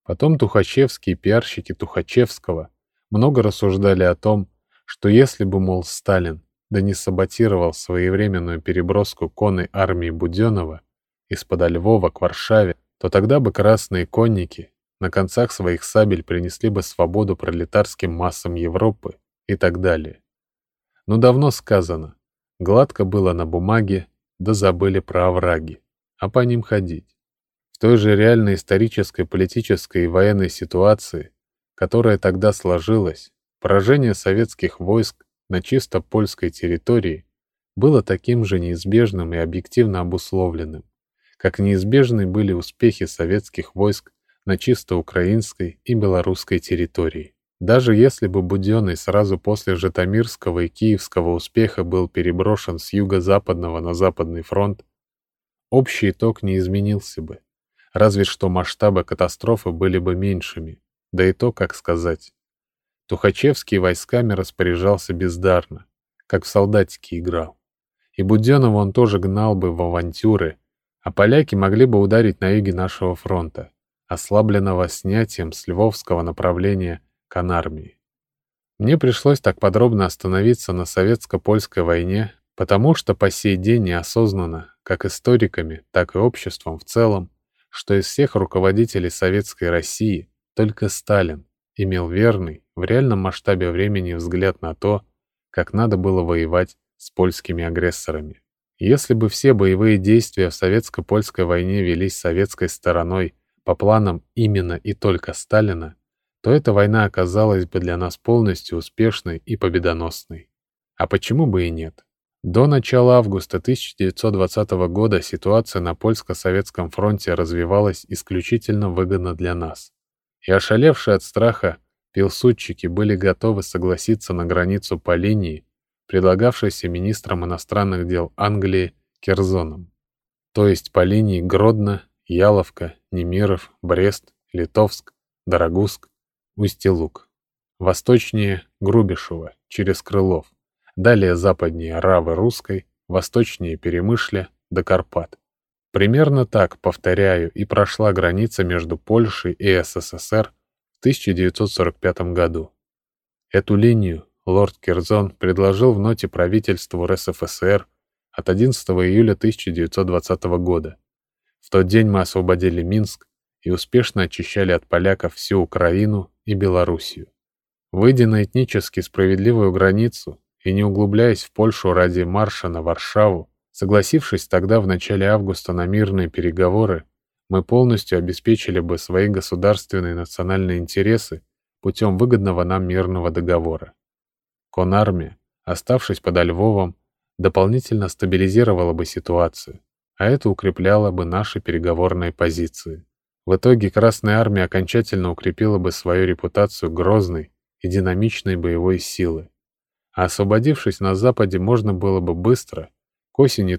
Потом Тухачевские пиарщики Тухачевского много рассуждали о том, что если бы, мол, Сталин да не саботировал своевременную переброску конной армии Буденова из-под Львова к Варшаве, то тогда бы красные конники на концах своих сабель принесли бы свободу пролетарским массам Европы и так далее. Но давно сказано, гладко было на бумаге, да забыли про овраги, а по ним ходить. В той же реальной исторической, политической и военной ситуации, которая тогда сложилась, поражение советских войск на чисто польской территории было таким же неизбежным и объективно обусловленным, как неизбежны были успехи советских войск на чисто украинской и белорусской территории. Даже если бы Буденный сразу после Житомирского и Киевского успеха был переброшен с юго-западного на Западный фронт, общий итог не изменился бы, разве что масштабы катастрофы были бы меньшими, да и то, как сказать. Тухачевский войсками распоряжался бездарно, как в солдатики играл. И Буденного он тоже гнал бы в авантюры, а поляки могли бы ударить на юге нашего фронта, ослабленного снятием с львовского направления Конармии. Мне пришлось так подробно остановиться на советско-польской войне, потому что по сей день неосознанно, как историками, так и обществом в целом, что из всех руководителей Советской России только Сталин имел верный, в реальном масштабе времени взгляд на то, как надо было воевать с польскими агрессорами. Если бы все боевые действия в советско-польской войне велись советской стороной по планам именно и только Сталина, то эта война оказалась бы для нас полностью успешной и победоносной. А почему бы и нет? До начала августа 1920 года ситуация на польско-советском фронте развивалась исключительно выгодно для нас. И ошалевшие от страха пилсудчики были готовы согласиться на границу по линии, предлагавшейся министром иностранных дел Англии Керзоном, то есть по линии Гродно, Яловка, Немиров, Брест, Литовск, Дорогуск, Усть-Луг, восточнее Грубишева, через Крылов, далее западнее Равы-Русской, восточнее Перемышля до Карпат. Примерно так, повторяю, и прошла граница между Польшей и СССР в 1945 году. Эту линию лорд Керзон предложил в ноте правительству РСФСР от 11 июля 1920 года. В тот день мы освободили Минск и успешно очищали от поляков всю Украину и Белоруссию. Выйдя на этнически справедливую границу и не углубляясь в Польшу ради марша на Варшаву, согласившись тогда в начале августа на мирные переговоры, мы полностью обеспечили бы свои государственные и национальные интересы путем выгодного нам мирного договора. Конармия, оставшись под Львовом, дополнительно стабилизировала бы ситуацию, а это укрепляло бы наши переговорные позиции. В итоге Красная Армия окончательно укрепила бы свою репутацию грозной и динамичной боевой силы. А освободившись на Западе, можно было бы быстро, к осени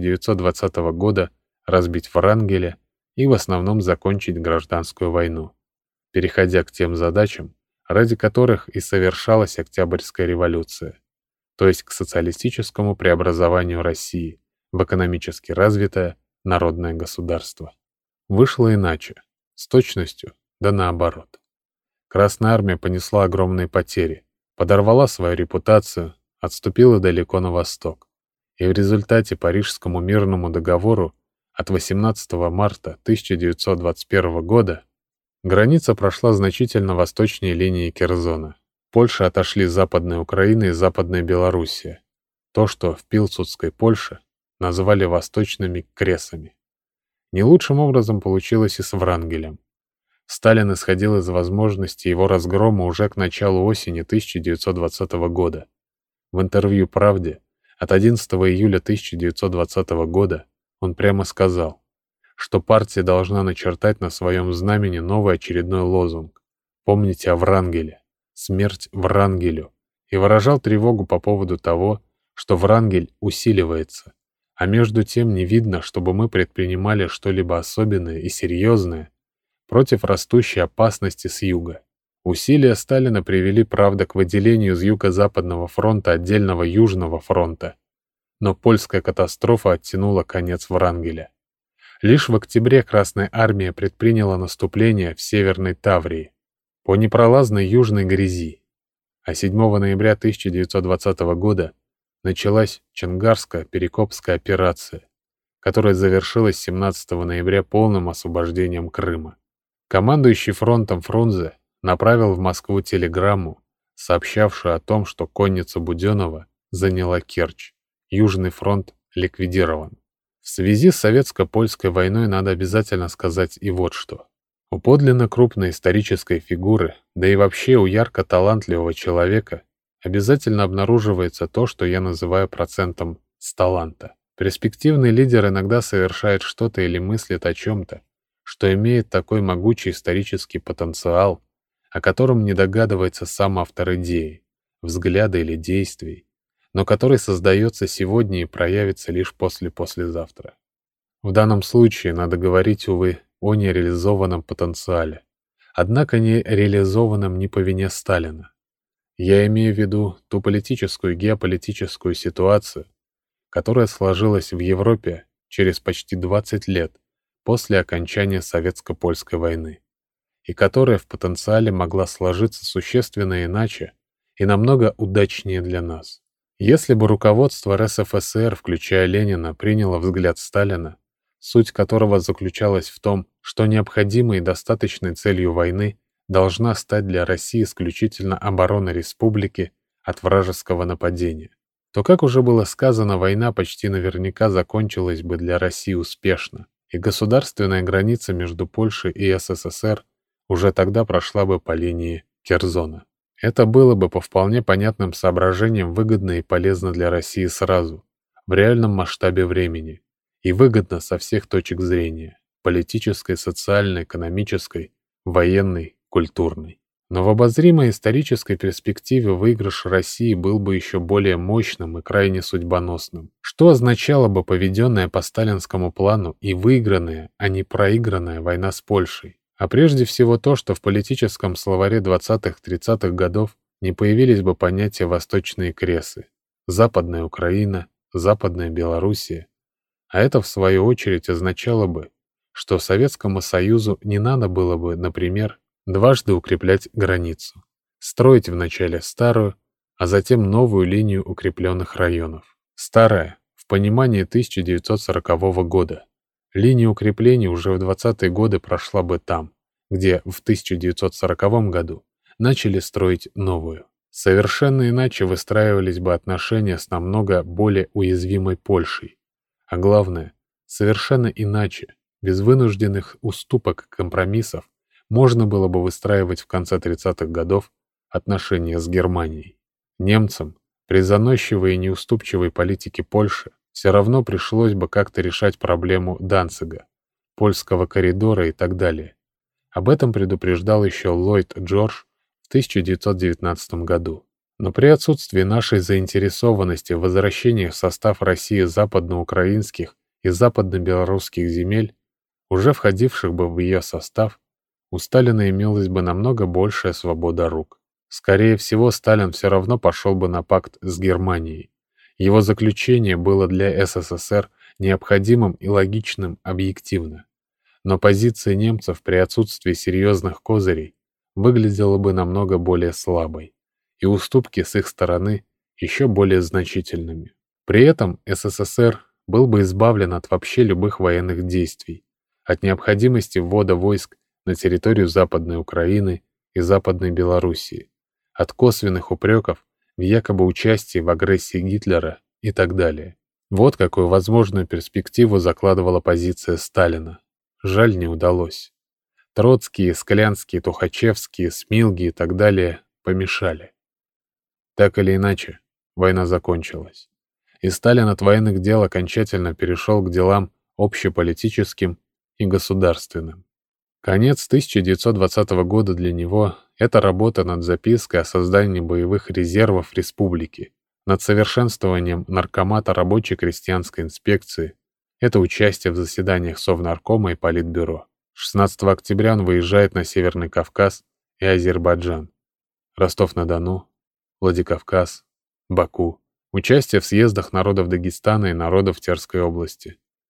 1920 года, разбить Врангеля и в основном закончить гражданскую войну, переходя к тем задачам, ради которых и совершалась Октябрьская революция, то есть к социалистическому преобразованию России в экономически развитое народное государство. Вышло иначе, с точностью, да наоборот. Красная Армия понесла огромные потери, подорвала свою репутацию, отступила далеко на восток, и в результате Парижскому мирному договору от 18 марта 1921 года граница прошла значительно восточнее линии Керзона. Польша отошли Западная Украина и Западная Белоруссия, то, что в Пилсудской Польше называли восточными кресами. Не лучшим образом получилось и с Врангелем. Сталин исходил из возможности его разгрома уже к началу осени 1920 года. В интервью «Правде» от 11 июля 1920 года он прямо сказал, что партия должна начертать на своем знамени новый очередной лозунг «Помните о Врангеле, смерть Врангелю», и выражал тревогу по поводу того, что Врангель усиливается, а между тем не видно, чтобы мы предпринимали что-либо особенное и серьезное против растущей опасности с юга. Усилия Сталина привели, правда, к выделению с юго-западного фронта отдельного южного фронта, но польская катастрофа оттянула конец Врангеля. Лишь в октябре Красная Армия предприняла наступление в Северной Таврии по непролазной южной грязи, а 7 ноября 1920 года началась Чонгарско-Перекопская операция, которая завершилась 17 ноября полным освобождением Крыма. Командующий фронтом Фрунзе направил в Москву телеграмму, сообщавшую о том, что конница Буденова заняла Керчь, Южный фронт ликвидирован. В связи с советско-польской войной надо обязательно сказать и вот что. У подлинно крупной исторической фигуры, да и вообще у ярко талантливого человека, обязательно обнаруживается то, что я называю процентом с таланта. Перспективный лидер иногда совершает что-то или мыслит о чем-то, что имеет такой могучий исторический потенциал, о котором не догадывается сам автор идеи, взгляда или действий, но который создается сегодня и проявится лишь послезавтра. В данном случае надо говорить, увы, о нереализованном потенциале, однако не реализованном не по вине Сталина. Я имею в виду ту политическую и геополитическую ситуацию, которая сложилась в Европе через почти 20 лет после окончания Советско-Польской войны, и которая в потенциале могла сложиться существенно иначе и намного удачнее для нас. Если бы руководство РСФСР, включая Ленина, приняло взгляд Сталина, суть которого заключалась в том, что необходимой и достаточной целью войны должна стать для России исключительно оборона республики от вражеского нападения, то, как уже было сказано, война почти наверняка закончилась бы для России успешно, и государственная граница между Польшей и СССР уже тогда прошла бы по линии Керзона. Это было бы по вполне понятным соображениям выгодно и полезно для России сразу, в реальном масштабе времени, и выгодно со всех точек зрения – политической, социальной, экономической, военной, культурной. Но в обозримой исторической перспективе выигрыш России был бы еще более мощным и крайне судьбоносным, что означало бы поведенная по сталинскому плану и выигранная, а не проигранная война с Польшей. А прежде всего то, что в политическом словаре 20-30-х годов не появились бы понятия «восточные кресы», «западная Украина», «западная Белоруссия», а это в свою очередь означало бы, что Советскому Союзу не надо было бы, например, дважды укреплять границу, строить вначале старую, а затем новую линию укрепленных районов. Старая, в понимании 1940 года. Линия укреплений уже в 20-е годы прошла бы там, где в 1940 году начали строить новую. Совершенно иначе выстраивались бы отношения с намного более уязвимой Польшей. А главное, совершенно иначе, без вынужденных уступок и компромиссов, можно было бы выстраивать в конце 30-х годов отношения с Германией. Немцам, при заносчивой и неуступчивой политике Польши, все равно пришлось бы как-то решать проблему Данцига, Польского коридора и так далее. Об этом предупреждал еще Ллойд Джордж в 1919 году. Но при отсутствии нашей заинтересованности в возвращении в состав России западноукраинских и западно-белорусских земель, уже входивших бы в ее состав, у Сталина имелась бы намного большая свобода рук. Скорее всего, Сталин все равно пошел бы на пакт с Германией. Его заключение было для СССР необходимым и логичным объективно. Но позиция немцев при отсутствии серьезных козырей выглядела бы намного более слабой, и уступки с их стороны еще более значительными. При этом СССР был бы избавлен от вообще любых военных действий, от необходимости ввода войск на территорию Западной Украины и Западной Белоруссии, от косвенных упреков в якобы участии в агрессии Гитлера и так далее. Вот какую возможную перспективу закладывала позиция Сталина. Жаль, не удалось. Троцкие, Склянские, Тухачевские, Смилги и так далее помешали. Так или иначе, война закончилась. И Сталин от военных дел окончательно перешел к делам общеполитическим и государственным. Конец 1920 года для него – это работа над запиской о создании боевых резервов республики, над совершенствованием наркомата рабочей крестьянской инспекции, это участие в заседаниях Совнаркома и Политбюро. 16 октября он выезжает на Северный Кавказ и Азербайджан, Ростов-на-Дону, Владикавказ, Баку, участие в съездах народов Дагестана и народов Терской области. В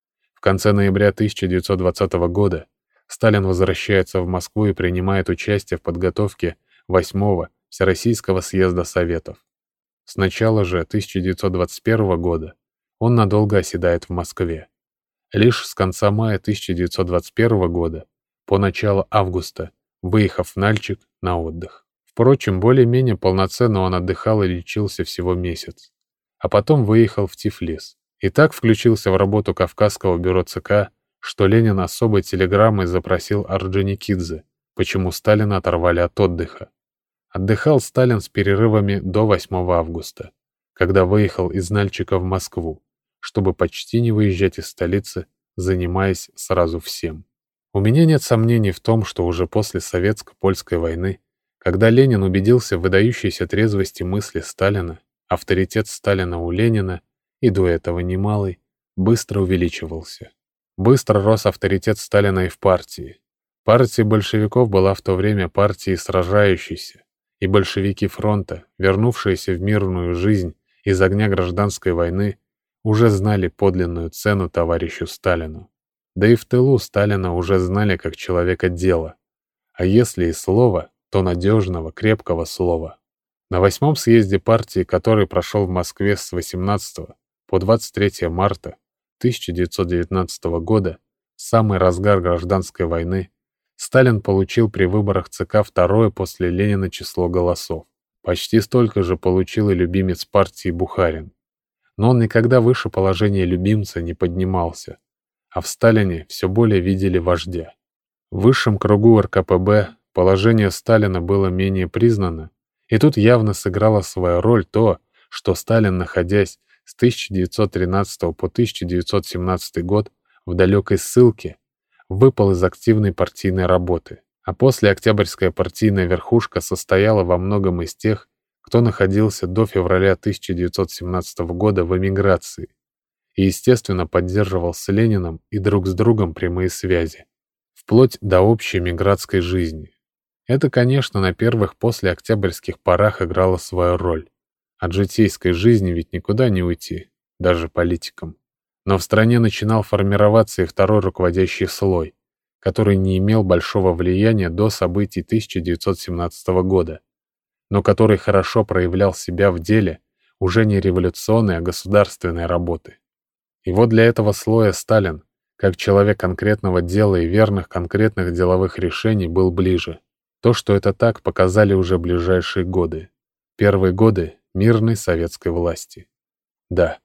конце ноября 1920 года Сталин возвращается в Москву и принимает участие в подготовке 8-го Всероссийского съезда Советов. С начала же 1921 года он надолго оседает в Москве. Лишь с конца мая 1921 года по начало августа, выехав в Нальчик на отдых. Впрочем, более-менее полноценно он отдыхал и лечился всего месяц. А потом выехал в Тифлис. И так включился в работу Кавказского бюро ЦК, что Ленин особой телеграммой запросил Орджоникидзе, почему Сталина оторвали от отдыха. Отдыхал Сталин с перерывами до 8 августа, когда выехал из Нальчика в Москву, чтобы почти не выезжать из столицы, занимаясь сразу всем. У меня нет сомнений в том, что уже после Советско-Польской войны, когда Ленин убедился в выдающейся трезвости мысли Сталина, авторитет Сталина у Ленина, и до этого немалый, быстро увеличивался. Быстро рос авторитет Сталина и в партии. Партия большевиков была в то время партией сражающейся, и большевики фронта, вернувшиеся в мирную жизнь из огня гражданской войны, уже знали подлинную цену товарищу Сталину. Да и в тылу Сталина уже знали как человека дела. А если и слова, то надежного, крепкого слова. На 8-м съезде партии, который прошел в Москве с 18 по 23 марта 1919 года, в самый разгар гражданской войны, Сталин получил при выборах ЦК второе после Ленина число голосов. Почти столько же получил и любимец партии Бухарин. Но он никогда выше положения любимца не поднимался, а в Сталине все более видели вождя. В высшем кругу РКПБ положение Сталина было менее признано, и тут явно сыграло свою роль то, что Сталин, находясь с 1913 по 1917 год в далекой ссылке, выпал из активной партийной работы, а после Октябрьская партийная верхушка состояла во многом из тех, кто находился до февраля 1917 года в эмиграции и, естественно, поддерживал с Лениным и друг с другом прямые связи, вплоть до общей эмигрантской жизни. Это, конечно, на первых послеоктябрьских порах играло свою роль. От житейской жизни ведь никуда не уйти, даже политикам. Но в стране начинал формироваться и второй руководящий слой, который не имел большого влияния до событий 1917 года, но который хорошо проявлял себя в деле уже не революционной, а государственной работы. И вот для этого слоя Сталин, как человек конкретного дела и верных конкретных деловых решений, был ближе. То, что это так, показали уже ближайшие годы. Первые годы мирной советской власти. Да,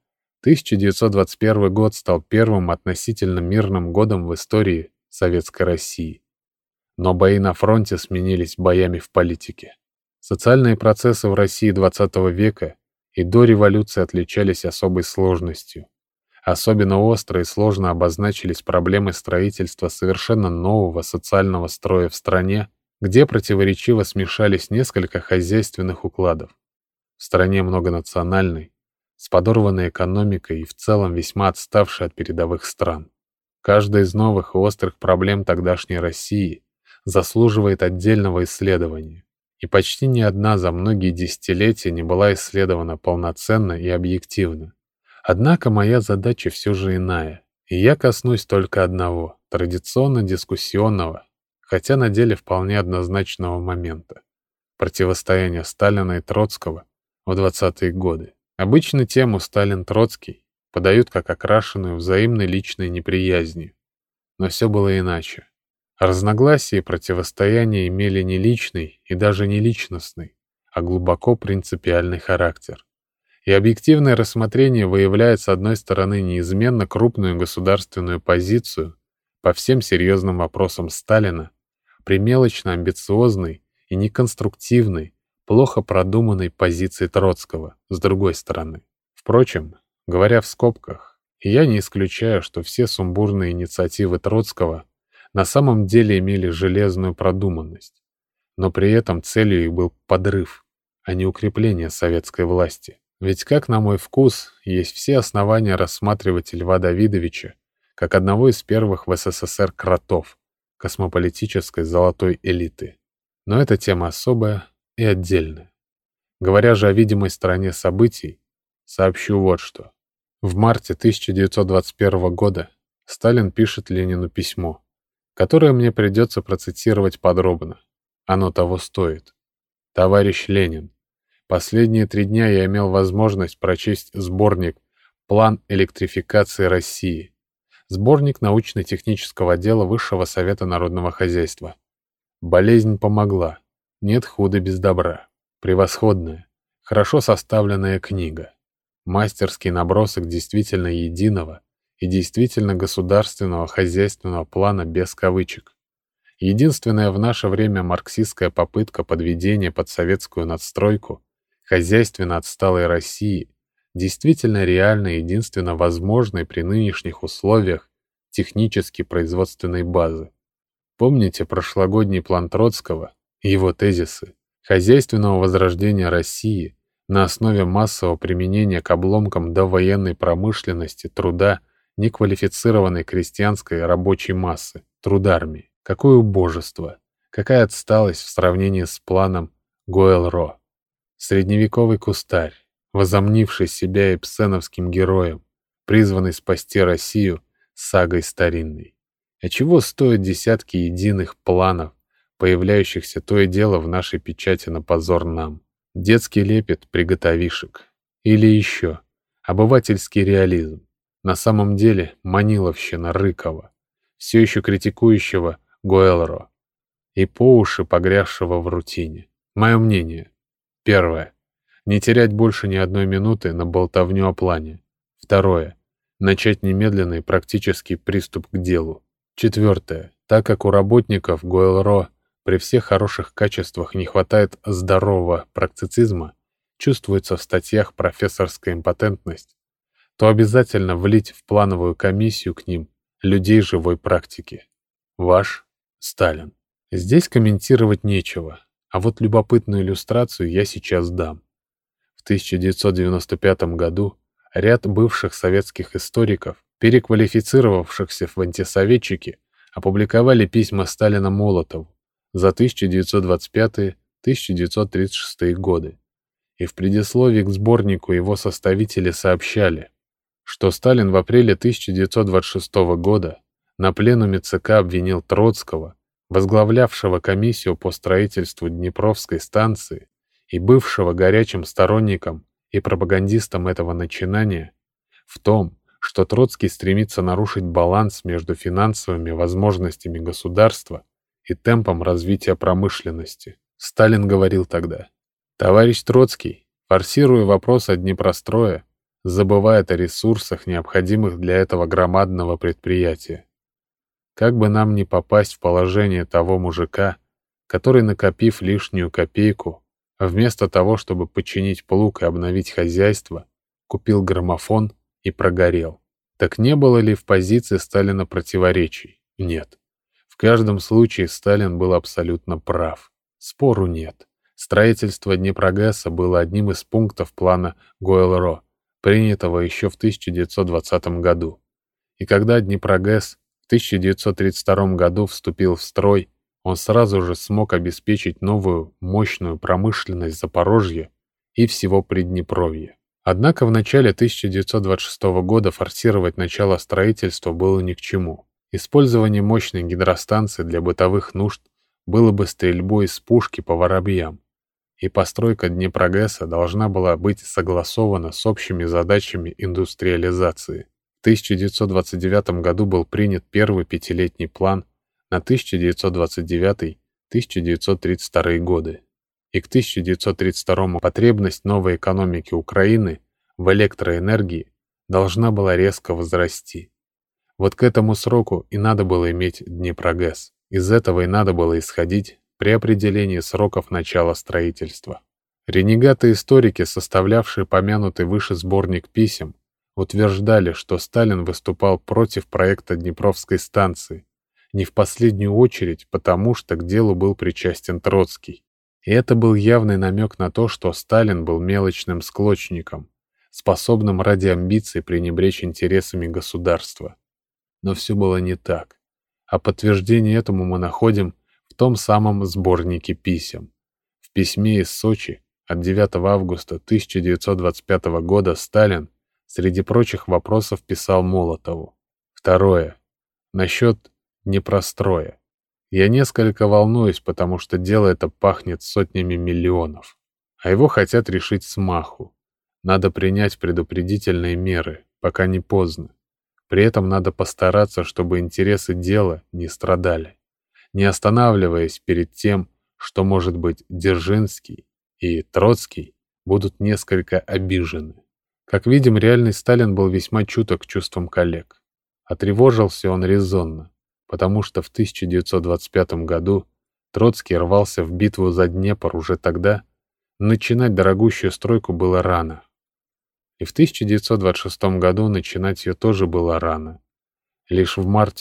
1921 год стал первым относительно мирным годом в истории Советской России. Но бои на фронте сменились боями в политике. Социальные процессы в России XX века и до революции отличались особой сложностью. Особенно остро и сложно обозначились проблемы строительства совершенно нового социального строя в стране, где противоречиво смешались несколько хозяйственных укладов. В стране многонациональной, с подорванной экономикой и в целом весьма отставшей от передовых стран. Каждая из новых и острых проблем тогдашней России заслуживает отдельного исследования, и почти ни одна за многие десятилетия не была исследована полноценно и объективно. Однако моя задача все же иная, и я коснусь только одного, традиционно дискуссионного, хотя на деле вполне однозначного момента — противостояния Сталина и Троцкого в 20-е годы. Обычно тему Сталин-Троцкий подают как окрашенную взаимной личной неприязнью. Но все было иначе. Разногласия и противостояния имели не личный и даже не личностный, а глубоко принципиальный характер. И объективное рассмотрение выявляет с одной стороны неизменно крупную государственную позицию по всем серьезным вопросам Сталина, при мелочно амбициозной и неконструктивной, плохо продуманной позиции Троцкого, с другой стороны. Впрочем, говоря в скобках, я не исключаю, что все сумбурные инициативы Троцкого на самом деле имели железную продуманность, но при этом целью их был подрыв, а не укрепление советской власти. Ведь, как на мой вкус, есть все основания рассматривать Льва Давидовича как одного из первых в СССР кротов космополитической золотой элиты. Но эта тема особая и отдельная. Говоря же о видимой стороне событий, сообщу вот что. В марте 1921 года Сталин пишет Ленину письмо, которое мне придется процитировать подробно. Оно того стоит. Товарищ Ленин, последние 3 дня я имел возможность прочесть сборник «План электрификации России», сборник научно-технического отдела Высшего совета народного хозяйства. Болезнь помогла. Нет худа без добра. Превосходная, хорошо составленная книга. Мастерский набросок действительно единого и действительно государственного хозяйственного плана без кавычек. Единственная в наше время марксистская попытка подведения под советскую надстройку хозяйственно отсталой России, действительно реально единственно возможной при нынешних условиях технически производственной базы. Помните прошлогодний план Троцкого и его тезисы хозяйственного возрождения России на основе массового применения к обломкам довоенной промышленности труда неквалифицированной крестьянской рабочей массы, трудармии? Какое убожество, какая отсталость в сравнении с планом Гойл-Ро. Средневековый кустарь, возомнивший себя эпсеновским героем, призванный спасти Россию сагой старинной. А чего стоят десятки единых планов, появляющихся то и дело в нашей печати на позор нам? Детский лепет приготовишек. Или еще, обывательский реализм. На самом деле маниловщина Рыкова, все еще критикующего Гойл-Ро и по уши погрязшего в рутине. Мое мнение. Первое. Не терять больше ни одной минуты на болтовню о плане. Второе. Начать немедленный практический приступ к делу. Четвертое. Так как у работников Гойл-Ро при всех хороших качествах не хватает здорового практицизма, чувствуется в статьях профессорская импотентность, то обязательно влить в плановую комиссию к ним людей живой практики. Ваш Сталин. Здесь комментировать нечего, а вот любопытную иллюстрацию я сейчас дам. В 1995 году ряд бывших советских историков, переквалифицировавшихся в антисоветчики, опубликовали письма Сталина Молотову за 1925-1936 годы. И в предисловии к сборнику его составители сообщали, что Сталин в апреле 1926 года на пленуме ЦК обвинил Троцкого, возглавлявшего комиссию по строительству Днепровской станции и бывшего горячим сторонником и пропагандистом этого начинания, в том, что Троцкий стремится нарушить баланс между финансовыми возможностями государства и темпом развития промышленности. Сталин говорил тогда: «Товарищ Троцкий, форсируя вопрос о Днепрострое, забывает о ресурсах, необходимых для этого громадного предприятия. Как бы нам не попасть в положение того мужика, который, накопив лишнюю копейку, вместо того, чтобы починить плуг и обновить хозяйство, купил граммофон и прогорел». Так не было ли в позиции Сталина противоречий? Нет. В каждом случае Сталин был абсолютно прав. Спору нет. Строительство Днепрогэса было одним из пунктов плана Гойл-Ро, принятого еще в 1920 году. И когда Днепрогэс в 1932 году вступил в строй, он сразу же смог обеспечить новую мощную промышленность Запорожья и всего Приднепровья. Однако в начале 1926 года форсировать начало строительства было ни к чему. Использование мощной гидростанции для бытовых нужд было бы стрельбой из пушки по воробьям, и постройка Днепрогэса должна была быть согласована с общими задачами индустриализации. В 1929 году был принят первый пятилетний план на 1929-1932 годы. И к 1932 потребность новой экономики Украины в электроэнергии должна была резко возрасти. Вот к этому сроку и надо было иметь Днепрогэс. Из этого и надо было исходить при определении сроков начала строительства. Ренегаты-историки, составлявшие помянутый выше сборник писем, утверждали, что Сталин выступал против проекта Днепровской станции, не в последнюю очередь потому, что к делу был причастен Троцкий. И это был явный намек на то, что Сталин был мелочным склочником, способным ради амбиций пренебречь интересами государства. Но все было не так. А подтверждение этому мы находим в том самом сборнике писем. В письме из Сочи от 9 августа 1925 года Сталин, среди прочих вопросов, писал Молотову: Второе. Насчет непростроя. Я несколько волнуюсь, потому что дело это пахнет сотнями миллионов. А его хотят решить смаху. Надо принять предупредительные меры, пока не поздно. При этом надо постараться, чтобы интересы дела не страдали, не останавливаясь перед тем, что, может быть, Дзержинский и Троцкий будут несколько обижены. Как видим, реальный Сталин был весьма чуток к чувствам коллег. А тревожился он резонно, потому что в 1925 году Троцкий рвался в битву за Днепр уже тогда, начинать дорогущую стройку было рано. И в 1926 году начинать ее тоже было рано. Лишь в марте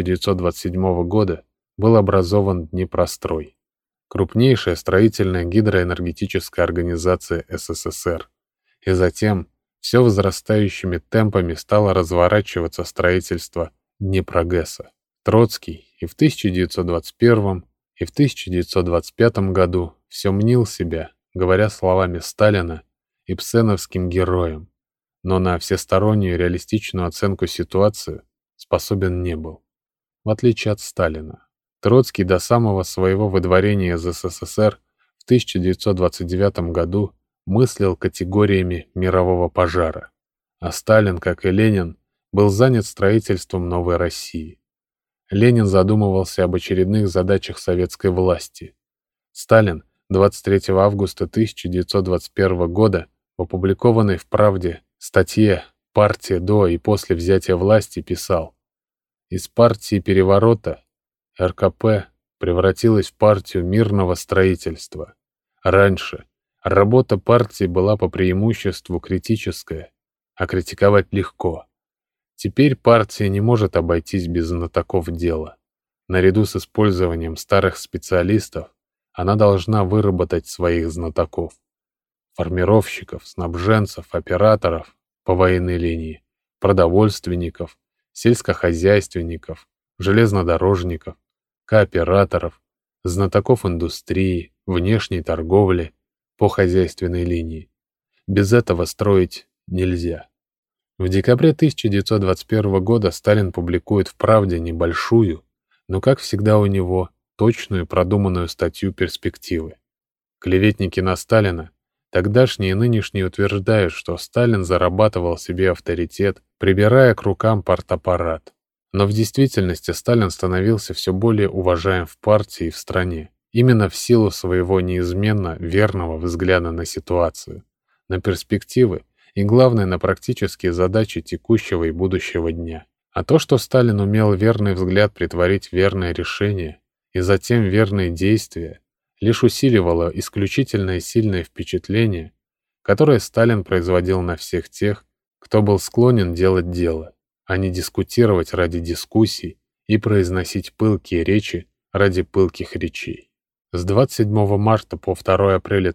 1927 года был образован Днепрострой, крупнейшая строительная гидроэнергетическая организация СССР, и затем все возрастающими темпами стало разворачиваться строительство Днепрогэса. Троцкий и в 1921 и в 1925 году все мнил себя, говоря словами Сталина, ибсеновским героем, но на всестороннюю реалистичную оценку ситуации способен не был, в отличие от Сталина. Троцкий до самого своего выдворения из СССР в 1929 году мыслил категориями мирового пожара, а Сталин, как и Ленин, был занят строительством новой России. Ленин задумывался об очередных задачах советской власти. Сталин 23 августа 1921 года в опубликованной в «Правде» статье «Партия до и после взятия власти» писал: «Из партии переворота РКП превратилась в партию мирного строительства. Раньше работа партии была по преимуществу критическая, а критиковать легко. Теперь партия не может обойтись без знатоков дела. Наряду с использованием старых специалистов она должна выработать своих знатоков, формировщиков, снабженцев, операторов по военной линии, продовольственников, сельскохозяйственников, железнодорожников, кооператоров, знатоков индустрии, внешней торговли по хозяйственной линии. Без этого строить нельзя». В декабре 1921 года Сталин публикует в «Правде» небольшую, но, как всегда у него, точную продуманную статью перспективы. Клеветники на Сталина, тогдашние и нынешние, утверждают, что Сталин зарабатывал себе авторитет, прибирая к рукам партаппарат. Но в действительности Сталин становился все более уважаем в партии и в стране, именно в силу своего неизменно верного взгляда на ситуацию, на перспективы и, главное, на практические задачи текущего и будущего дня. А то, что Сталин умел верный взгляд претворить в верное решение и затем верные действия, лишь усиливало исключительное сильное впечатление, которое Сталин производил на всех тех, кто был склонен делать дело, а не дискутировать ради дискуссий и произносить пылкие речи ради пылких речей. С 27 марта по 2 апреля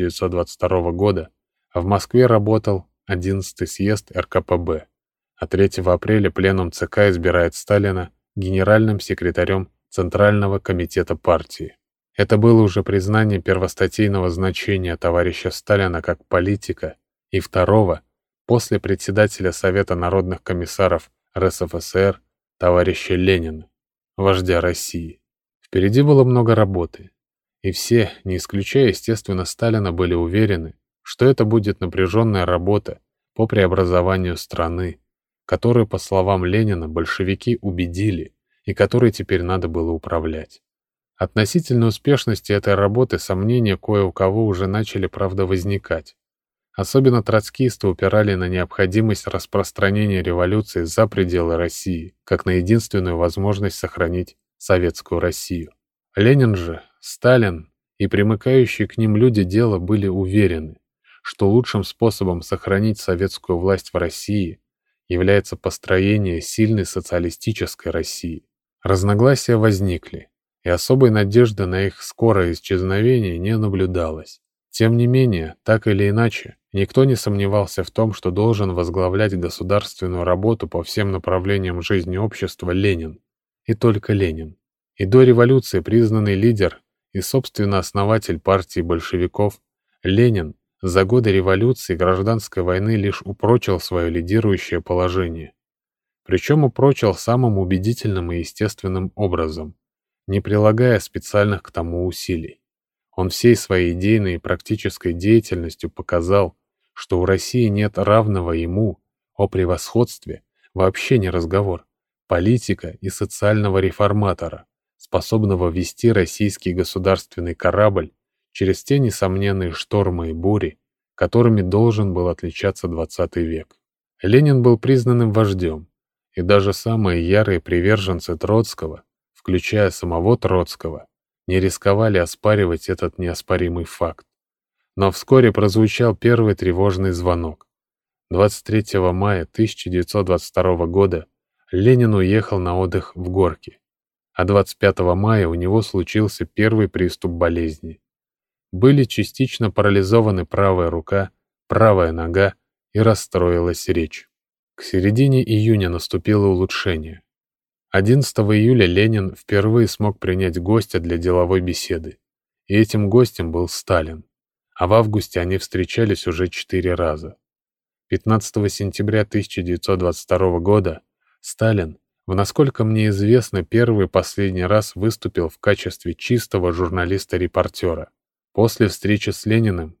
1922 года в Москве работал 11-й съезд РКПБ, а 3 апреля пленум ЦК избирает Сталина генеральным секретарем Центрального комитета партии. Это было уже признание первостатейного значения товарища Сталина как политика и второго после председателя Совета народных комиссаров РСФСР товарища Ленина, вождя России. Впереди было много работы, и все, не исключая, естественно, Сталина, были уверены, что это будет напряженная работа по преобразованию страны, которую, по словам Ленина, большевики убедили и которой теперь надо было управлять. Относительно успешности этой работы сомнения кое у кого уже начали, правда, возникать. Особенно троцкисты упирали на необходимость распространения революции за пределы России, как на единственную возможность сохранить советскую Россию. Ленин же, Сталин и примыкающие к ним люди дела были уверены, что лучшим способом сохранить советскую власть в России является построение сильной социалистической России. Разногласия возникли, и особой надежды на их скорое исчезновение не наблюдалось. Тем не менее, так или иначе, никто не сомневался в том, что должен возглавлять государственную работу по всем направлениям жизни общества Ленин, и только Ленин. И до революции признанный лидер и, собственно, основатель партии большевиков, Ленин за годы революции и гражданской войны лишь упрочил свое лидирующее положение. Причем упрочил самым убедительным и естественным образом, не прилагая специальных к тому усилий. Он всей своей идейной и практической деятельностью показал, что у России нет равного ему, о превосходстве, вообще не разговор, политика и социального реформатора, способного вести российский государственный корабль через те несомненные штормы и бури, которыми должен был отличаться XX век. Ленин был признанным вождем, и даже самые ярые приверженцы Троцкого, включая самого Троцкого, не рисковали оспаривать этот неоспоримый факт. Но вскоре прозвучал первый тревожный звонок. 23 мая 1922 года Ленин уехал на отдых в Горки, а 25 мая у него случился первый приступ болезни. Были частично парализованы правая рука, правая нога и расстроилась речь. К середине июня наступило улучшение. 11 июля Ленин впервые смог принять гостя для деловой беседы, и этим гостем был Сталин, а в августе они встречались уже 4 раза. 15 сентября 1922 года Сталин, насколько мне известно, первый и последний раз выступил в качестве чистого журналиста-репортера. После встречи с Лениным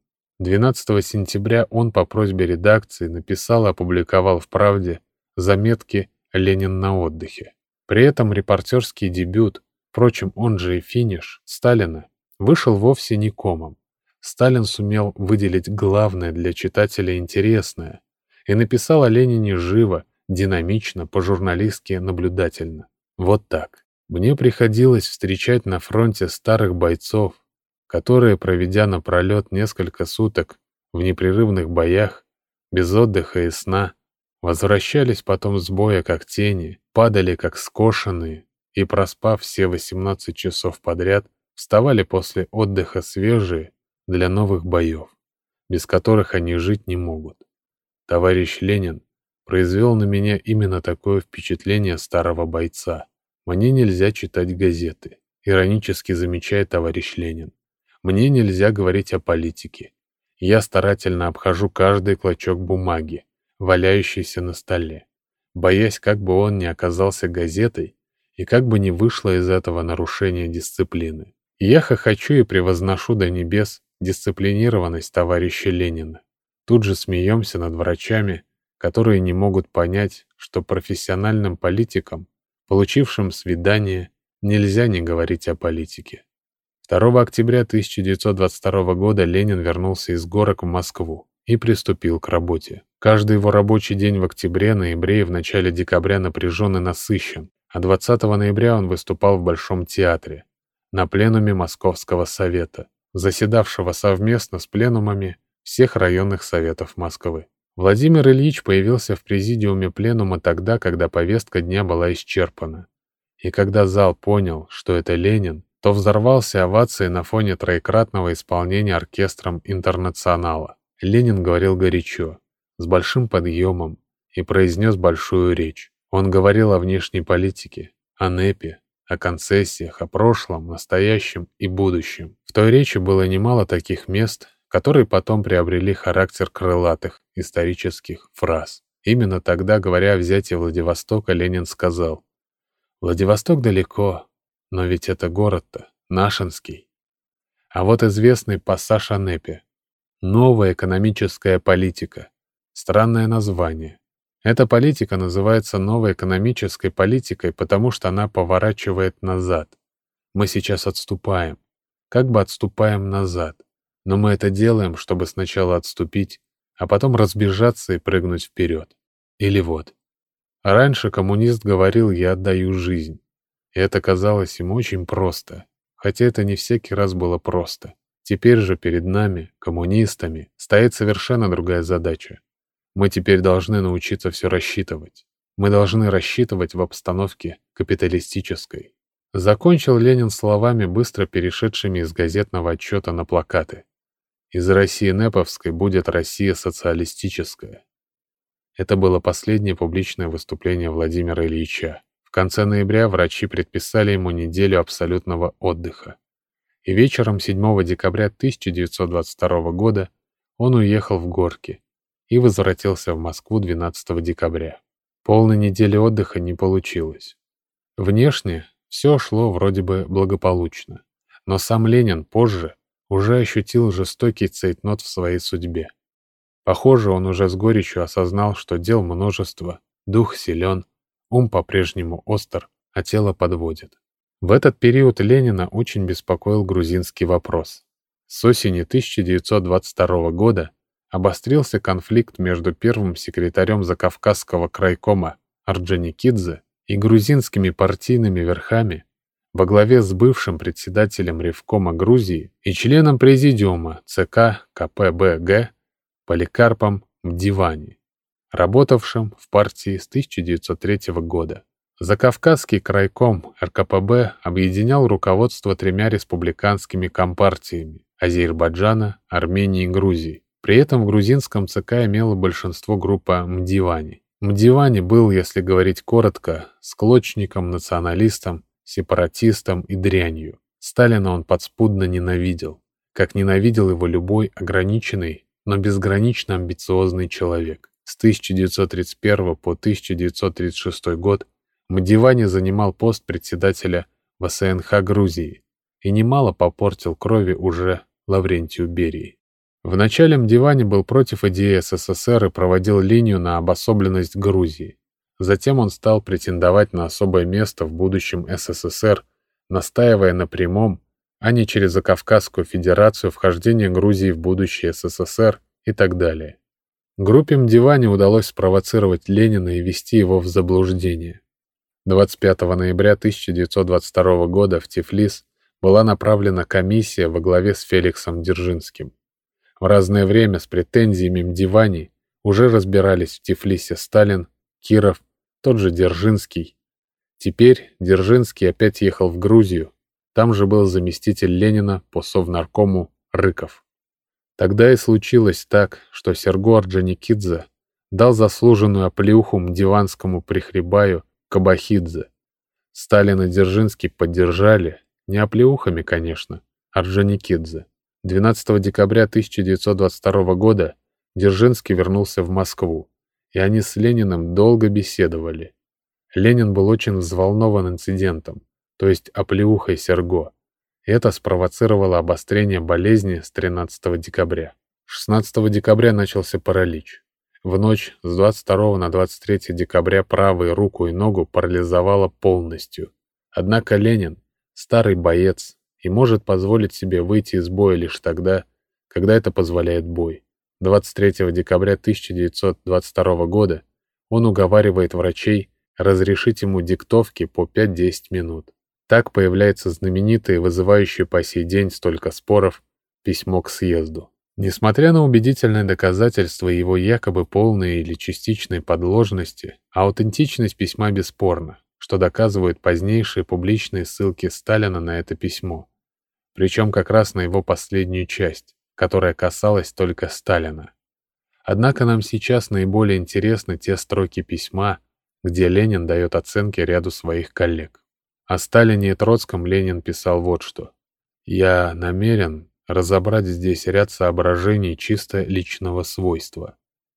12 сентября он по просьбе редакции написал и опубликовал в «Правде» заметки «Ленин на отдыхе». При этом репортерский дебют, впрочем, он же и финиш, Сталина, вышел вовсе не комом. Сталин сумел выделить главное для читателя интересное и написал о Ленине живо, динамично, по-журналистски наблюдательно. Вот так. Мне приходилось встречать на фронте старых бойцов, которые, проведя напролет несколько суток в непрерывных боях, без отдыха и сна, возвращались потом с боя как тени, падали как скошенные и, проспав все 18 часов подряд, вставали после отдыха свежие для новых боев, без которых они жить не могут. Товарищ Ленин произвел на меня именно такое впечатление старого бойца. «Мне нельзя читать газеты», — иронически замечает товарищ Ленин. «Мне нельзя говорить о политике. Я старательно обхожу каждый клочок бумаги, валяющийся на столе, боясь, как бы он ни оказался газетой и как бы ни вышло из этого нарушение дисциплины. И я хохочу и превозношу до небес дисциплинированность товарища Ленина. Тут же смеемся над врачами, которые не могут понять, что профессиональным политикам, получившим свидание, нельзя не говорить о политике». 2 октября 1922 года Ленин вернулся из Горок в Москву и приступил к работе. Каждый его рабочий день в октябре, ноябре и в начале декабря напряжен и насыщен, а 20 ноября он выступал в Большом театре на пленуме Московского совета, заседавшего совместно с пленумами всех районных советов Москвы. Владимир Ильич появился в президиуме пленума тогда, когда повестка дня была исчерпана. И когда зал понял, что это Ленин, то взорвался овацией на фоне троекратного исполнения оркестром «Интернационала». Ленин говорил горячо, с большим подъемом, и произнес большую речь. Он говорил о внешней политике, о НЭПе, о концессиях, о прошлом, настоящем и будущем. В той речи было немало таких мест, которые потом приобрели характер крылатых исторических фраз. Именно тогда, говоря о взятии Владивостока, Ленин сказал: «Владивосток далеко, но ведь это город-то Нашинский». А вот известный пассаж о НЭПе. «Новая экономическая политика». Странное название. Эта политика называется новой экономической политикой, потому что она поворачивает назад. Мы сейчас отступаем. Как бы отступаем назад. Но мы это делаем, чтобы сначала отступить, а потом разбежаться и прыгнуть вперед. Или вот. Раньше коммунист говорил: «Я отдаю жизнь». И это казалось ему очень просто, хотя это не всякий раз было просто. Теперь же перед нами, коммунистами, стоит совершенно другая задача. Мы теперь должны научиться все рассчитывать. Мы должны рассчитывать в обстановке капиталистической. Закончил Ленин словами, быстро перешедшими из газетного отчета на плакаты. «Из России Нэповской будет Россия социалистическая». Это было последнее публичное выступление Владимира Ильича. В конце ноября врачи предписали ему неделю абсолютного отдыха. И вечером 7 декабря 1922 года он уехал в Горки и возвратился в Москву 12 декабря. Полной недели отдыха не получилось. Внешне все шло вроде бы благополучно, но сам Ленин позже уже ощутил жестокий цейтнот в своей судьбе. Похоже, он уже с горечью осознал, что дел множество, дух силен, ум по-прежнему остр, а тело подводит. В этот период Ленина очень беспокоил грузинский вопрос. С осени 1922 года обострился конфликт между первым секретарем Закавказского крайкома Орджоникидзе и грузинскими партийными верхами во главе с бывшим председателем Ревкома Грузии и членом президиума ЦК КПБГ Поликарпом Мдивани, работавшим в партии с 1903 года. Закавказский крайком РКПБ объединял руководство тремя республиканскими компартиями – Азербайджана, Армении и Грузии. При этом в грузинском ЦК имело большинство группа Мдивани. Мдивани был, если говорить коротко, склочником, националистом, сепаратистом и дрянью. Сталина он подспудно ненавидел, как ненавидел его любой ограниченный, но безгранично амбициозный человек. С 1931 по 1936 год Мдивани занимал пост председателя ВСНХ Грузии и немало попортил крови уже Лаврентию Берии. Вначале Мдивани был против идеи СССР и проводил линию на обособленность Грузии. Затем он стал претендовать на особое место в будущем СССР, настаивая на прямом, а не через Закавказскую Федерацию вхождение Грузии в будущее СССР и так далее. Группе Мдивани удалось спровоцировать Ленина и ввести его в заблуждение. 25 ноября 1922 года в Тифлис была направлена комиссия во главе с Феликсом Дзержинским. В разное время с претензиями Мдивани уже разбирались в Тифлисе Сталин, Киров, тот же Дзержинский. Теперь Дзержинский опять ехал в Грузию, там же был заместитель Ленина по Совнаркому Рыков. Тогда и случилось так, что Серго Орджоникидзе дал заслуженную оплеуху мдиванскому прихребаю Кабахидзе. Сталин и Дзержинский поддержали, не оплеухами, конечно, Орджоникидзе. 12 декабря 1922 года Дзержинский вернулся в Москву, и они с Лениным долго беседовали. Ленин был очень взволнован инцидентом, то есть оплеухой Серго. Это спровоцировало обострение болезни с 13 декабря. 16 декабря начался паралич. В ночь с 22 на 23 декабря правую руку и ногу парализовало полностью. Однако Ленин, старый боец, и может позволить себе выйти из боя лишь тогда, когда это позволяет бой. 23 декабря 1922 года он уговаривает врачей разрешить ему диктовки по 5-10 минут. Так появляется знаменитое, вызывающее по сей день столько споров, письмо к съезду. Несмотря на убедительное доказательство его якобы полной или частичной подложности, аутентичность письма бесспорна, что доказывают позднейшие публичные ссылки Сталина на это письмо. Причем как раз на его последнюю часть, которая касалась только Сталина. Однако нам сейчас наиболее интересны те строки письма, где Ленин дает оценки ряду своих коллег. О Сталине и Троцком Ленин писал вот что. «Я намерен разобрать здесь ряд соображений чисто личного свойства.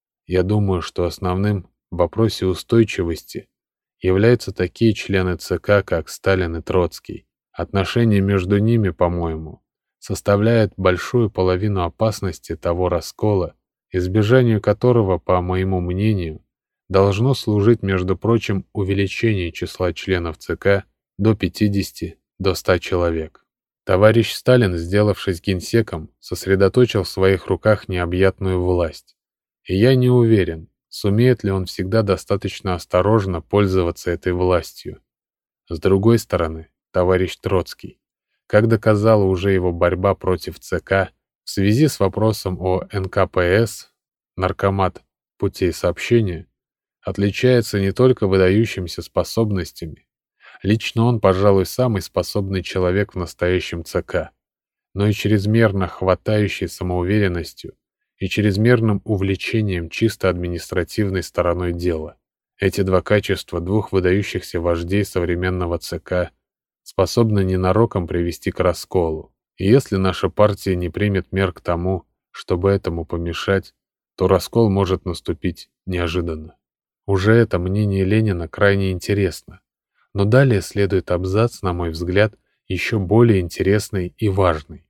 Я думаю, что основным в вопросе устойчивости являются такие члены ЦК, как Сталин и Троцкий. Отношения между ними, по-моему, составляют большую половину опасности того раскола, избежанию которого, по моему мнению, должно служить, между прочим, увеличение числа членов ЦК до 50, до 100 человек. Товарищ Сталин, сделавшись генсеком, сосредоточил в своих руках необъятную власть. И я не уверен, сумеет ли он всегда достаточно осторожно пользоваться этой властью. С другой стороны, товарищ Троцкий, как доказала уже его борьба против ЦК в связи с вопросом о НКПС, наркомат путей сообщения, отличается не только выдающимися способностями, лично он, пожалуй, самый способный человек в настоящем ЦК, но и чрезмерно хватающей самоуверенностью и чрезмерным увлечением чисто административной стороной дела. Эти два качества двух выдающихся вождей современного ЦК способны ненароком привести к расколу. И если наша партия не примет мер к тому, чтобы этому помешать, то раскол может наступить неожиданно. Уже это мнение Ленина крайне интересно. Но далее следует абзац, на мой взгляд, еще более интересный и важный.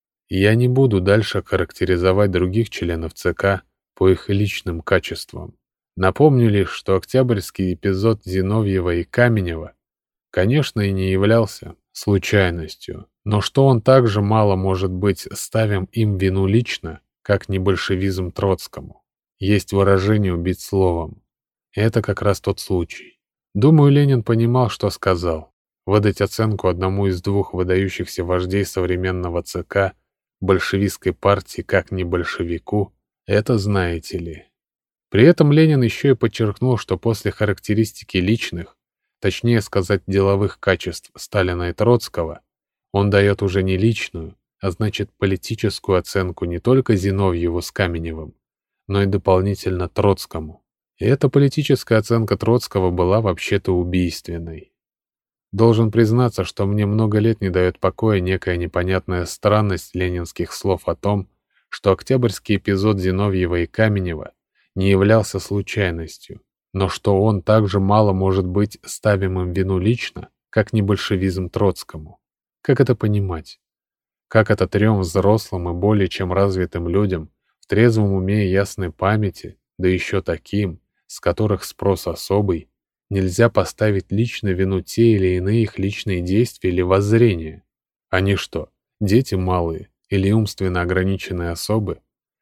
Я не буду дальше характеризовать других членов ЦК по их личным качествам. Напомню лишь, что октябрьский эпизод Зиновьева и Каменева, конечно, и не являлся случайностью, но что он также мало может быть ставим им вину лично, как не большевизм Троцкому. Есть выражение «убить словом». Это как раз тот случай. Думаю, Ленин понимал, что сказал. Выдать оценку одному из двух выдающихся вождей современного ЦК большевистской партии как не большевику, это знаете ли. При этом Ленин еще и подчеркнул, что после характеристики личных, точнее сказать деловых качеств Сталина и Троцкого, он дает уже не личную, а значит политическую оценку не только Зиновьеву с Каменевым, но и дополнительно Троцкому. И эта политическая оценка Троцкого была вообще-то убийственной. Должен признаться, что мне много лет не дает покоя некая непонятная странность ленинских слов о том, что октябрьский эпизод Зиновьева и Каменева не являлся случайностью, но что он также мало может быть ставим им вину лично, как не большевизм Троцкому. Как это понимать? Как это трем взрослым и более чем развитым людям в трезвом уме и ясной памяти, да еще таким, с которых спрос особый, нельзя поставить лично вину те или иные их личные действия или воззрения? Они что, дети малые или умственно ограниченные особы?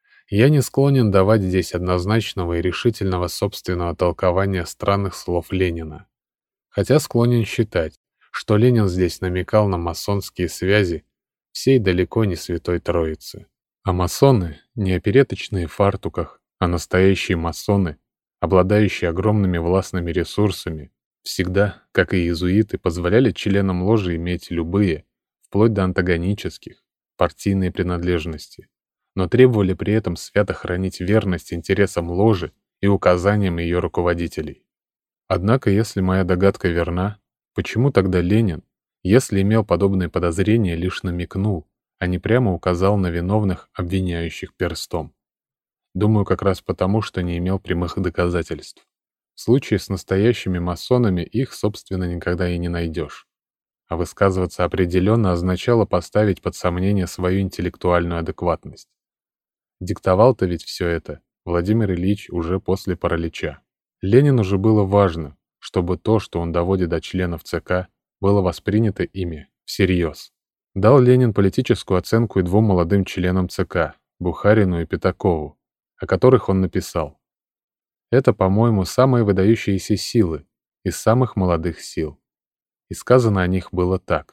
Я не склонен давать здесь однозначного и решительного собственного толкования странных слов Ленина. Хотя склонен считать, что Ленин здесь намекал на масонские связи всей далеко не Святой Троицы. А масоны не опереточные в фартуках, а настоящие масоны, обладающие огромными властными ресурсами, всегда, как и иезуиты, позволяли членам ложи иметь любые, вплоть до антагонических, партийные принадлежности, но требовали при этом свято хранить верность интересам ложи и указаниям ее руководителей. Однако, если моя догадка верна, почему тогда Ленин, если имел подобные подозрения, лишь намекнул, а не прямо указал на виновных, обвиняющих перстом? Думаю, как раз потому, что не имел прямых доказательств. В случае с настоящими масонами их, собственно, никогда и не найдешь. А высказываться определенно означало поставить под сомнение свою интеллектуальную адекватность. Диктовал-то ведь все это Владимир Ильич уже после паралича. Ленину же было важно, чтобы то, что он доводит до членов ЦК, было воспринято ими всерьез. Дал Ленин политическую оценку и двум молодым членам ЦК, Бухарину и Пятакову, о которых он написал: «Это, по-моему, самые выдающиеся силы из самых молодых сил». И сказано о них было так: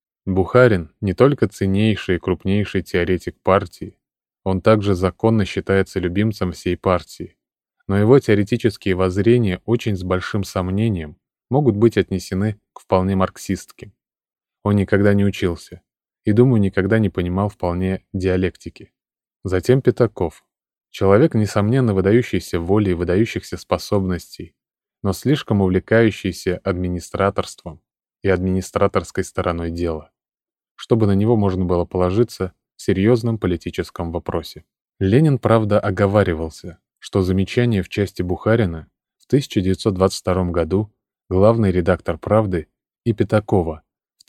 Бухарин не только ценнейший и крупнейший теоретик партии, он также законно считается любимцем всей партии, но его теоретические воззрения очень с большим сомнением могут быть отнесены к вполне марксистским. Он никогда не учился и, думаю, никогда не понимал вполне диалектики. Затем Пятаков. Человек, несомненно, выдающийся волей и выдающихся способностей, но слишком увлекающийся администраторством и администраторской стороной дела, чтобы на него можно было положиться в серьезном политическом вопросе. Ленин, правда, оговаривался, что замечание в части Бухарина в 1922 году главный редактор «Правды» и Пятакова в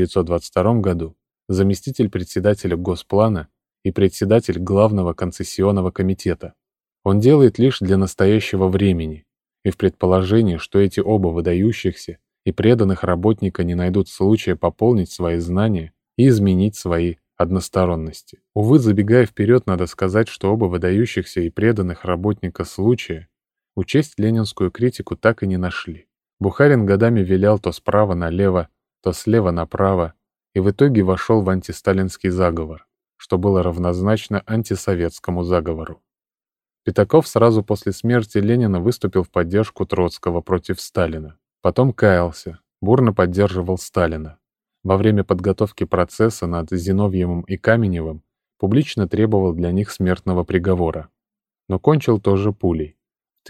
1922 году заместитель председателя Госплана и председатель Главного концессионного комитета. Он делает лишь для настоящего времени и в предположении, что эти оба выдающихся и преданных работника не найдут случая пополнить свои знания и изменить свои односторонности. Увы, забегая вперед, надо сказать, что оба выдающихся и преданных работника случая учесть ленинскую критику так и не нашли. Бухарин годами вилял то справа налево, то слева направо, и в итоге вошел в антисталинский заговор, что было равнозначно антисоветскому заговору. Пятаков сразу после смерти Ленина выступил в поддержку Троцкого против Сталина. Потом каялся, бурно поддерживал Сталина. Во время подготовки процесса над Зиновьевым и Каменевым публично требовал для них смертного приговора. Но кончил тоже пулей в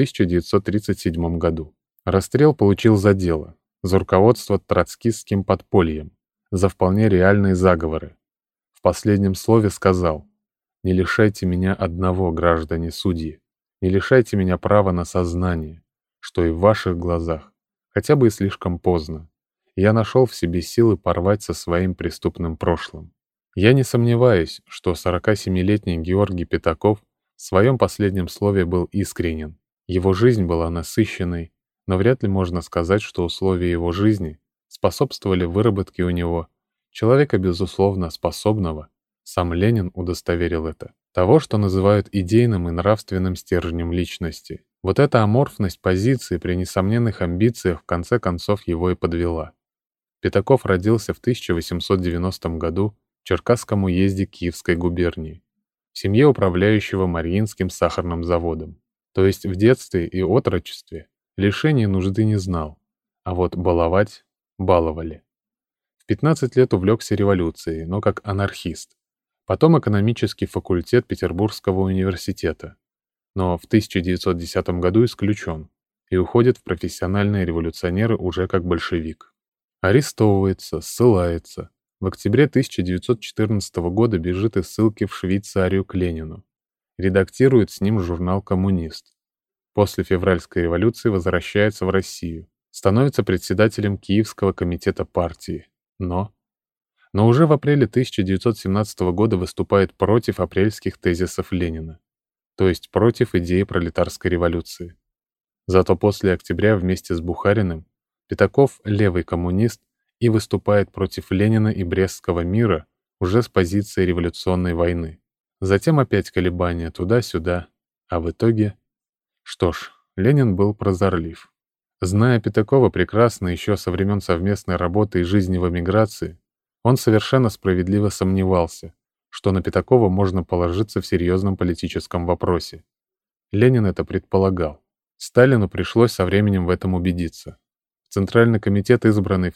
1937 году. Расстрел получил за дело, за руководство троцкистским подпольем, за вполне реальные заговоры. В последнем слове сказал: «Не лишайте меня одного, граждане судьи, не лишайте меня права на сознание, что и в ваших глазах, хотя бы и слишком поздно, я нашел в себе силы порвать со своим преступным прошлым. Я не сомневаюсь, что 47-летний Георгий Пятаков в своем последнем слове был искренен. Его жизнь была насыщенной, но вряд ли можно сказать, что условия его жизни способствовали выработке у него человека, безусловно, способного, сам Ленин удостоверил это, того, что называют идейным и нравственным стержнем личности. Вот эта аморфность позиции при несомненных амбициях в конце концов его и подвела. Пятаков родился в 1890 году в Черкасском уезде Киевской губернии, в семье управляющего Мариинским сахарным заводом. То есть в детстве и отрочестве лишений нужды не знал, а вот баловать баловали. В 15 лет увлекся революцией, но как анархист. Потом экономический факультет Петербургского университета, но в 1910 году исключен и уходит в профессиональные революционеры уже как большевик. Арестовывается, ссылается. В октябре 1914 года бежит из ссылки в Швейцарию к Ленину. Редактирует с ним журнал «Коммунист». После февральской революции возвращается в Россию. Становится председателем Киевского комитета партии. Но уже в апреле 1917 года выступает против апрельских тезисов Ленина, то есть против идеи пролетарской революции. Зато после октября вместе с Бухариным Пятаков — левый коммунист и выступает против Ленина и Брестского мира уже с позиции революционной войны. Затем опять колебания туда-сюда, а в итоге... Что ж, Ленин был прозорлив. Зная Пятакова прекрасно еще со времен совместной работы и жизни в эмиграции, он совершенно справедливо сомневался, что на Пятакова можно положиться в серьезном политическом вопросе. Ленин это предполагал. Сталину пришлось со временем в этом убедиться. В Центральный комитет, избранный в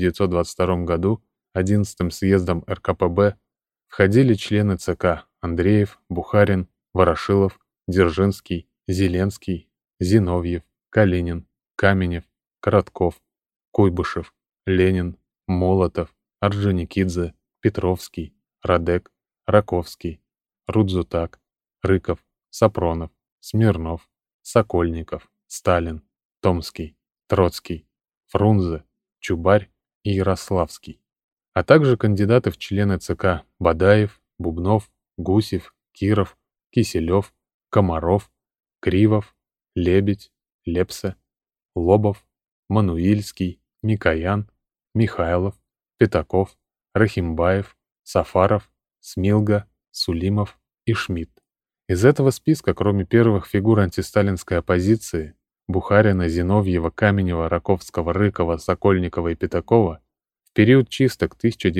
1922 году 11-м съездом РКПБ, входили члены ЦК Андреев, Бухарин, Ворошилов, Дзержинский, Зеленский, Зиновьев, Калинин, Каменев, Коротков, Куйбышев, Ленин, Молотов, Орджоникидзе, Петровский, Радек, Раковский, Рудзутак, Рыков, Сапронов, Смирнов, Сокольников, Сталин, Томский, Троцкий, Фрунзе, Чубарь и Ярославский, а также кандидаты в члены ЦК Бадаев, Бубнов, Гусев, Киров, Киселев, Комаров, Кривов, Лебедь, Лепса, Лобов, Мануильский, Микоян, Михайлов, Пятаков, Рахимбаев, Сафаров, Смилга, Сулимов и Шмидт. Из этого списка, кроме первых фигур антисталинской оппозиции, Бухарина, Зиновьева, Каменева, Раковского, Рыкова, Сокольникова и Пятакова, в период чисток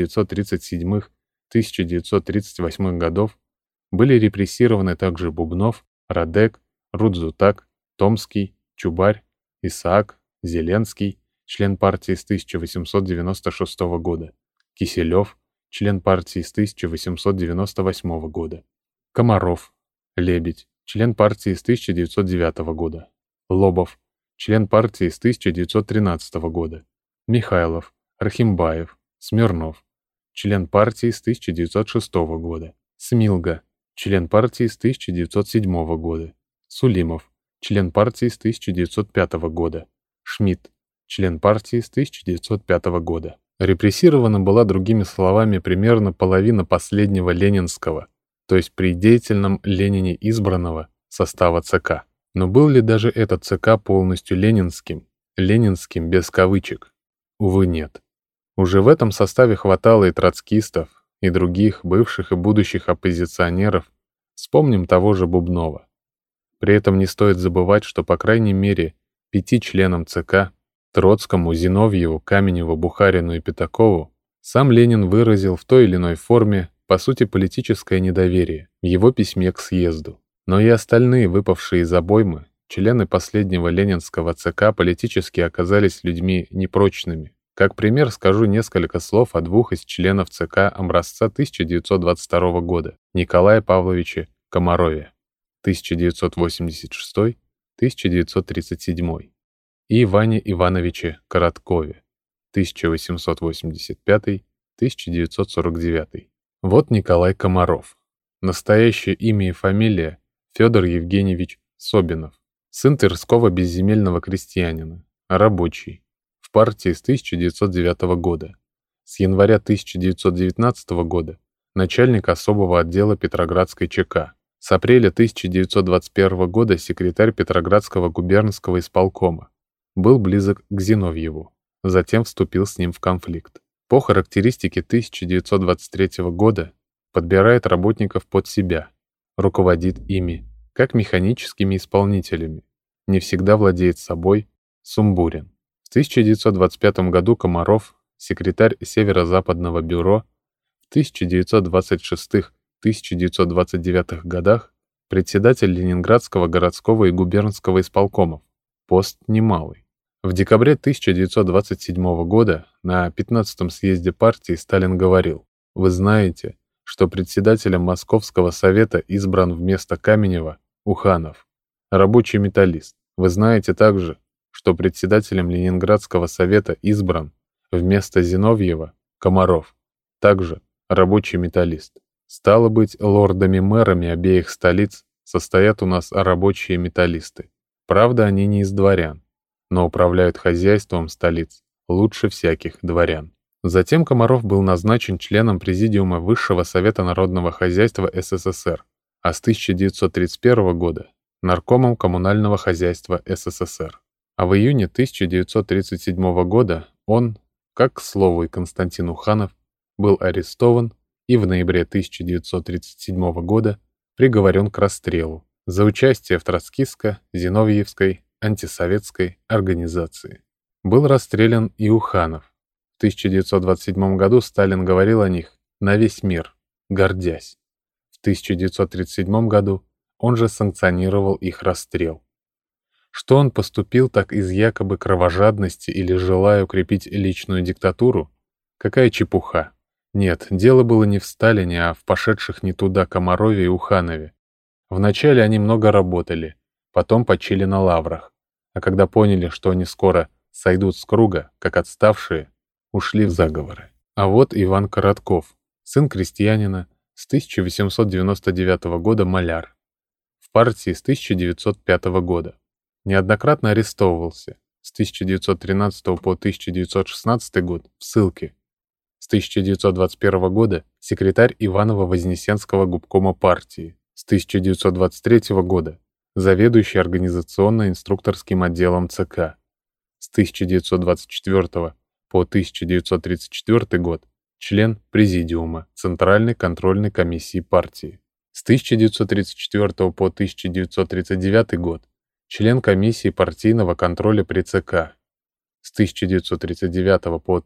1937-1938 годов были репрессированы также Бубнов, Радек, Рудзутак, Томский, Чубарь, Исаак, Зеленский, член партии с 1896 года, Киселев, член партии с 1898 года, Комаров, Лебедь, член партии с 1909 года, Лобов, член партии с 1913 года, Михайлов, Рахимбаев, Смирнов, член партии с 1906 года, Смилга, член партии с 1907 года, Сулимов, член партии с 1905 года, Шмидт, член партии с 1905 года. Репрессирована была, другими словами, примерно половина последнего ленинского, то есть при деятельном Ленине избранного состава ЦК. Но был ли даже этот ЦК полностью ленинским без кавычек? Увы, нет. Уже в этом составе хватало и троцкистов, и других бывших и будущих оппозиционеров, вспомним того же Бубнова. При этом не стоит забывать, что по крайней мере 5 членам ЦК, Троцкому, Зиновьеву, Каменеву, Бухарину и Пятакову, сам Ленин выразил в той или иной форме, по сути, политическое недоверие в его письме к съезду. Но и остальные, выпавшие из обоймы, члены последнего ленинского ЦК политически оказались людьми непрочными. Как пример скажу несколько слов о двух из членов ЦК образца 1922 года Николае Павловиче Комарове 1986-1937 и Иване Ивановиче Короткове 1885-1949. Вот Николай Комаров. Настоящее имя и фамилия Федор Евгеньевич Собинов, Сын Тверского безземельного крестьянина, рабочий, в партии с 1909 года. С января 1919 года начальник особого отдела Петроградской ЧК. С апреля 1921 года секретарь Петроградского губернского исполкома. Был близок к Зиновьеву, затем вступил с ним в конфликт. По характеристике 1923 года подбирает работников под себя, руководит ими, как механическими исполнителями, не всегда владеет собой, сумбурен. В 1925 году Комаров, секретарь Северо-Западного бюро, в 1926-1929 годах председатель Ленинградского городского и губернского исполкомов, пост немалый. В декабре 1927 года на 15-м съезде партии Сталин говорил: «Вы знаете, что председателем Московского совета избран вместо Каменева Уханов, рабочий металлист. Вы знаете также, что председателем Ленинградского совета избран вместо Зиновьева Комаров, также рабочий металлист. Стало быть, лордами-мэрами обеих столиц состоят у нас рабочие металлисты. Правда, они не из дворян, но управляют хозяйством столиц лучше всяких дворян». Затем Комаров был назначен членом Президиума Высшего Совета Народного Хозяйства СССР, а с 1931 года наркомом Коммунального хозяйства СССР. А в июне 1937 года он, как, к слову, и Константин Уханов, был арестован и в ноябре 1937 года приговорен к расстрелу за участие в троцкистско-зиновьевской антисоветской организации. Был расстрелян и Уханов. В 1927 году Сталин говорил о них на весь мир, гордясь. В 1937 году он же санкционировал их расстрел. Что он поступил так из якобы кровожадности или желая укрепить личную диктатуру? Какая чепуха. Нет, дело было не в Сталине, а в пошедших не туда Комарове и Уханове. Вначале они много работали, потом почили на лаврах, а когда поняли, что они скоро сойдут с круга, как отставшие, ушли в заговоры. А вот Иван Коротков, сын крестьянина, с 1899 года маляр, в партии с 1905 года. Неоднократно арестовывался, с 1913 по 1916 год в ссылке. С 1921 года секретарь Иваново-Вознесенского губкома партии, с 1923 года заведующий организационно-инструкторским отделом ЦК, с 1924 по 1934 год член Президиума Центральной контрольной комиссии партии, с 1934 по 1939 год член комиссии партийного контроля при ЦК, с 1939 по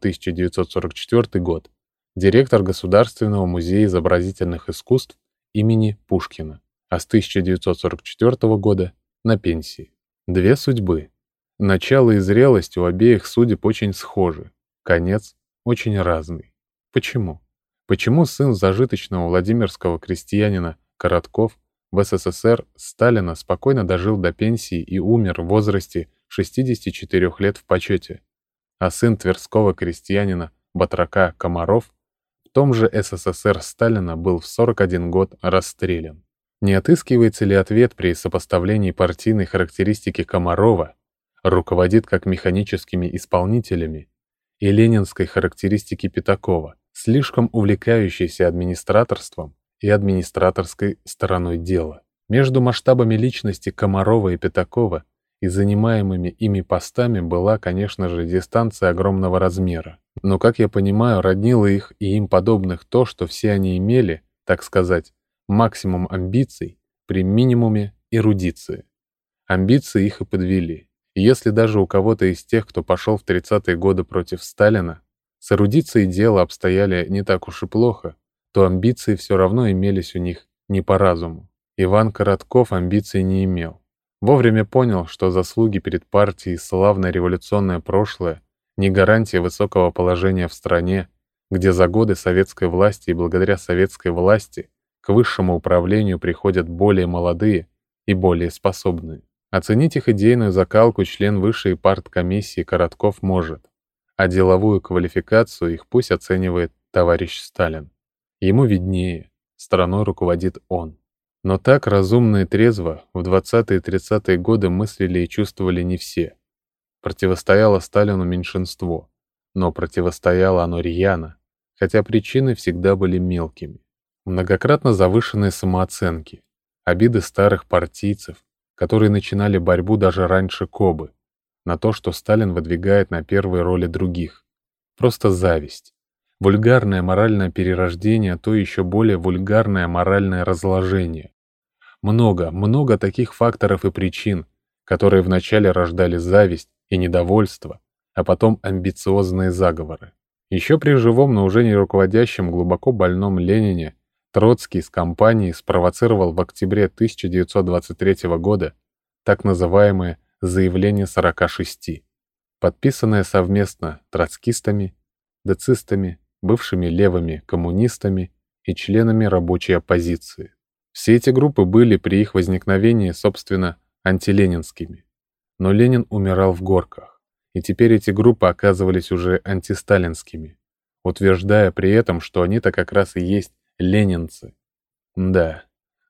1944 год директор Государственного музея изобразительных искусств имени Пушкина, а с 1944 года на пенсии. Две судьбы. Начало и зрелость у обеих судеб очень схожи, конец очень разный. Почему? Почему сын зажиточного владимирского крестьянина Коротков в СССР Сталина спокойно дожил до пенсии и умер в возрасте 64 лет в почете, а сын тверского крестьянина батрака Комаров в том же СССР Сталина был в 41 год расстрелян? Не отыскивается ли ответ при сопоставлении партийной характеристики Комарова, руководит как механическими исполнителями, и ленинской характеристики Пятакова, слишком увлекающейся администраторством и администраторской стороной дела? Между масштабами личности Комарова и Пятакова и занимаемыми ими постами была, конечно же, дистанция огромного размера. Но, как я понимаю, роднило их и им подобных то, что все они имели, так сказать, максимум амбиций при минимуме эрудиции. Амбиции их и подвели. И если даже у кого-то из тех, кто пошел в 30-е годы против Сталина, с эрудицией дела обстояли не так уж и плохо, то амбиции все равно имелись у них не по разуму. Иван Коротков амбиций не имел. Вовремя понял, что заслуги перед партией и славное революционное прошлое не гарантия высокого положения в стране, где за годы советской власти и благодаря советской власти к высшему управлению приходят более молодые и более способные. Оценить их идейную закалку член высшей парткомиссии Коротков может, а деловую квалификацию их пусть оценивает товарищ Сталин. Ему виднее, страной руководит он. Но так разумно и трезво в 20-е и 30-е годы мыслили и чувствовали не все. Противостояло Сталину меньшинство, но противостояло оно рьяно, хотя причины всегда были мелкими. Многократно завышенные самооценки, обиды старых партийцев, которые начинали борьбу даже раньше Кобы, на то, что Сталин выдвигает на первые роли других. Просто зависть. Вульгарное моральное перерождение, а то еще более вульгарное моральное разложение. Много таких факторов и причин, которые вначале рождали зависть и недовольство, а потом амбициозные заговоры. Еще при живом, но уже не руководящем глубоко больном Ленине Троцкий с компанией спровоцировал в октябре 1923 года так называемое «Заявление 46», подписанное совместно троцкистами, децистами, бывшими левыми коммунистами и членами рабочей оппозиции. Все эти группы были при их возникновении, собственно, антиленинскими. Но Ленин умирал в горках, и теперь эти группы оказывались уже антисталинскими, утверждая при этом, что они-то как раз и есть ленинцы. Да,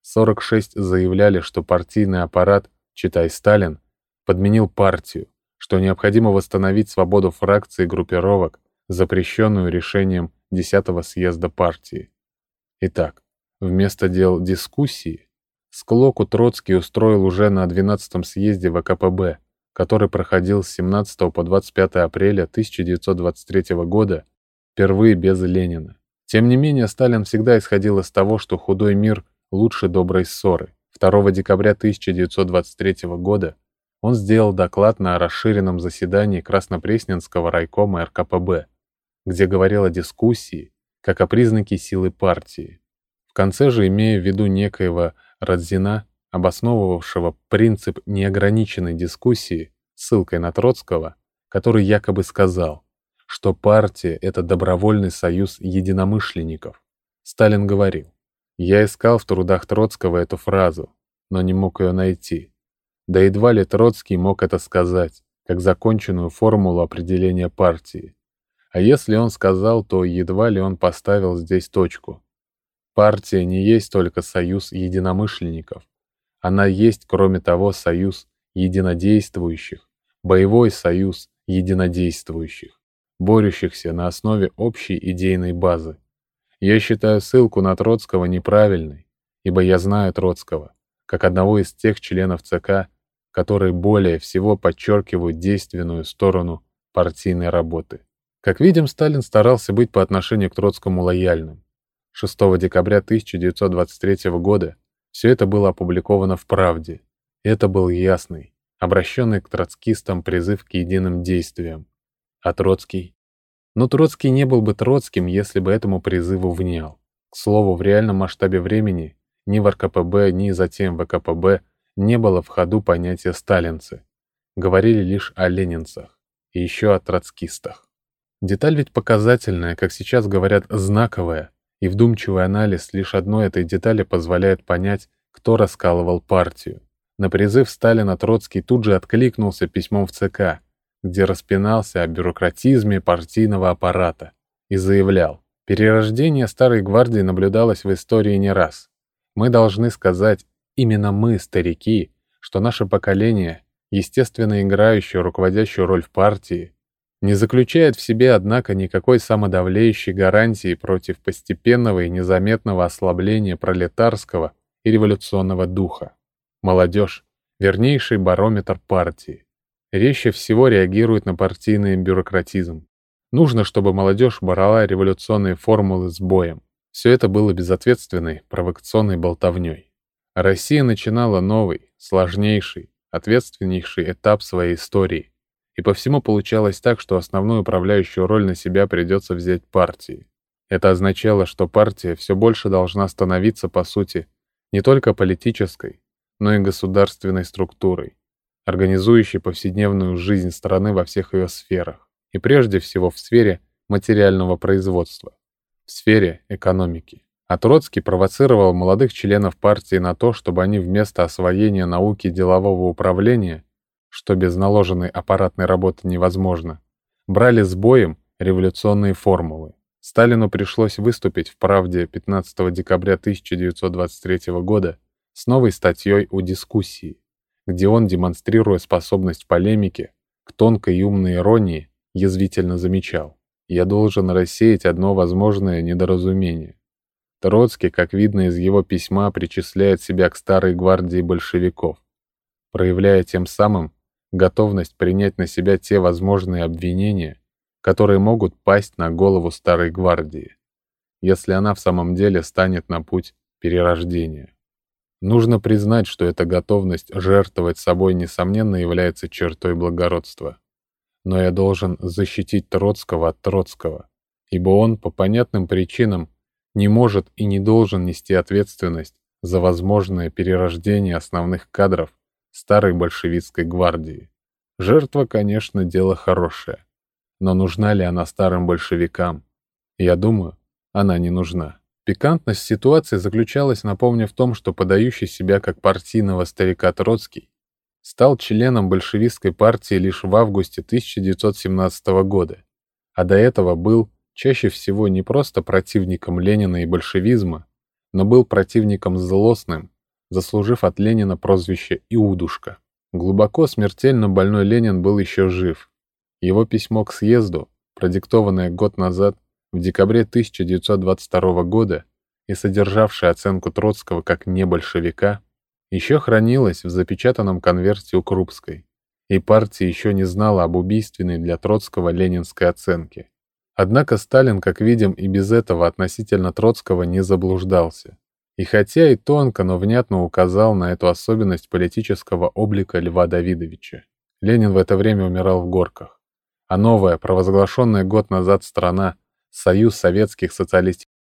46 заявляли, что партийный аппарат, читай Сталин, подменил партию, что необходимо восстановить свободу фракций и группировок, запрещенную решением 10-го съезда партии. Итак, вместо дел дискуссии, склоку Троцкий устроил уже на 12-м съезде ВКПБ, который проходил с 17 по 25 апреля 1923 года, впервые без Ленина. Тем не менее, Сталин всегда исходил из того, что худой мир лучше доброй ссоры. 2 декабря 1923 года он сделал доклад на расширенном заседании Краснопресненского райкома РКПБ, где говорил о дискуссии как о признаке силы партии. В конце же, имея в виду некоего Радзина, обосновывавшего принцип неограниченной дискуссии ссылкой на Троцкого, который якобы сказал, что партия — это добровольный союз единомышленников. Сталин говорил: «Я искал в трудах Троцкого эту фразу, но не мог ее найти. Да едва ли Троцкий мог это сказать, как законченную формулу определения партии. А если он сказал, то едва ли он поставил здесь точку. Партия не есть только союз единомышленников. Она есть, кроме того, союз единодействующих, боевой союз единодействующих, борющихся на основе общей идейной базы. Я считаю ссылку на Троцкого неправильной, ибо я знаю Троцкого, как одного из тех членов ЦК, которые более всего подчеркивают действенную сторону партийной работы». Как видим, Сталин старался быть по отношению к Троцкому лояльным. 6 декабря 1923 года все это было опубликовано в «Правде». И это был ясный, обращенный к троцкистам призыв к единым действиям. А Троцкий? Но Троцкий не был бы Троцким, если бы этому призыву внял. К слову, в реальном масштабе времени ни в РКПБ, ни затем в ВКПБ не было в ходу понятия «сталинцы». Говорили лишь о ленинцах и еще о троцкистах. Деталь ведь показательная, как сейчас говорят, знаковая, и вдумчивый анализ лишь одной этой детали позволяет понять, кто раскалывал партию. На призыв Сталина Троцкий тут же откликнулся письмом в ЦК, где распинался о бюрократизме партийного аппарата и заявлял: «Перерождение старой гвардии наблюдалось в истории не раз. Мы должны сказать, именно мы, старики, что наше поколение, естественно играющее руководящую роль в партии, не заключает в себе, однако, никакой самодавлеющей гарантии против постепенного и незаметного ослабления пролетарского и революционного духа. Молодежь — вернейший барометр партии. Резче всего реагирует на партийный бюрократизм. Нужно, чтобы молодежь брала революционные формулы с боем». Все это было безответственной, провокационной болтовней. Россия начинала новый, сложнейший, ответственнейший этап своей истории. И по всему получалось так, что основную управляющую роль на себя придется взять партии. Это означало, что партия все больше должна становиться, по сути, не только политической, но и государственной структурой, организующей повседневную жизнь страны во всех ее сферах, и прежде всего в сфере материального производства, в сфере экономики. А Троцкий провоцировал молодых членов партии на то, чтобы они вместо освоения науки делового управления, что без наложенной аппаратной работы невозможно, брали с боем революционные формулы. Сталину пришлось выступить в «Правде» 15 декабря 1923 года с новой статьей о дискуссии, где он, демонстрируя способность полемики к тонкой и умной иронии, язвительно замечал: «Я должен рассеять одно возможное недоразумение. Троцкий, как видно из его письма, причисляет себя к старой гвардии большевиков, проявляя тем самым готовность принять на себя те возможные обвинения, которые могут пасть на голову старой гвардии, если она в самом деле станет на путь перерождения. Нужно признать, что эта готовность жертвовать собой, несомненно, является чертой благородства. Но я должен защитить Троцкого от Троцкого, ибо он, по понятным причинам, не может и не должен нести ответственность за возможное перерождение основных кадров старой большевистской гвардии. Жертва, конечно, дело хорошее, но нужна ли она старым большевикам? Я думаю, она не нужна». Пикантность ситуации заключалась, напомню, в том, что подающий себя как партийного старика Троцкий стал членом большевистской партии лишь в августе 1917 года, а до этого был чаще всего не просто противником Ленина и большевизма, но был противником злостным, заслужив от Ленина прозвище «Иудушка». Глубоко смертельно больной Ленин был еще жив. Его письмо к съезду, продиктованное год назад, в декабре 1922 года и содержавшее оценку Троцкого как небольшевика, еще хранилось в запечатанном конверте у Крупской, и партия еще не знала об убийственной для Троцкого ленинской оценке. Однако Сталин, как видим, и без этого относительно Троцкого не заблуждался. И хотя и тонко, но внятно указал на эту особенность политического облика Льва Давидовича. Ленин в это время умирал в Горках, а новая, провозглашенная год назад страна, Союз Советских Социалистических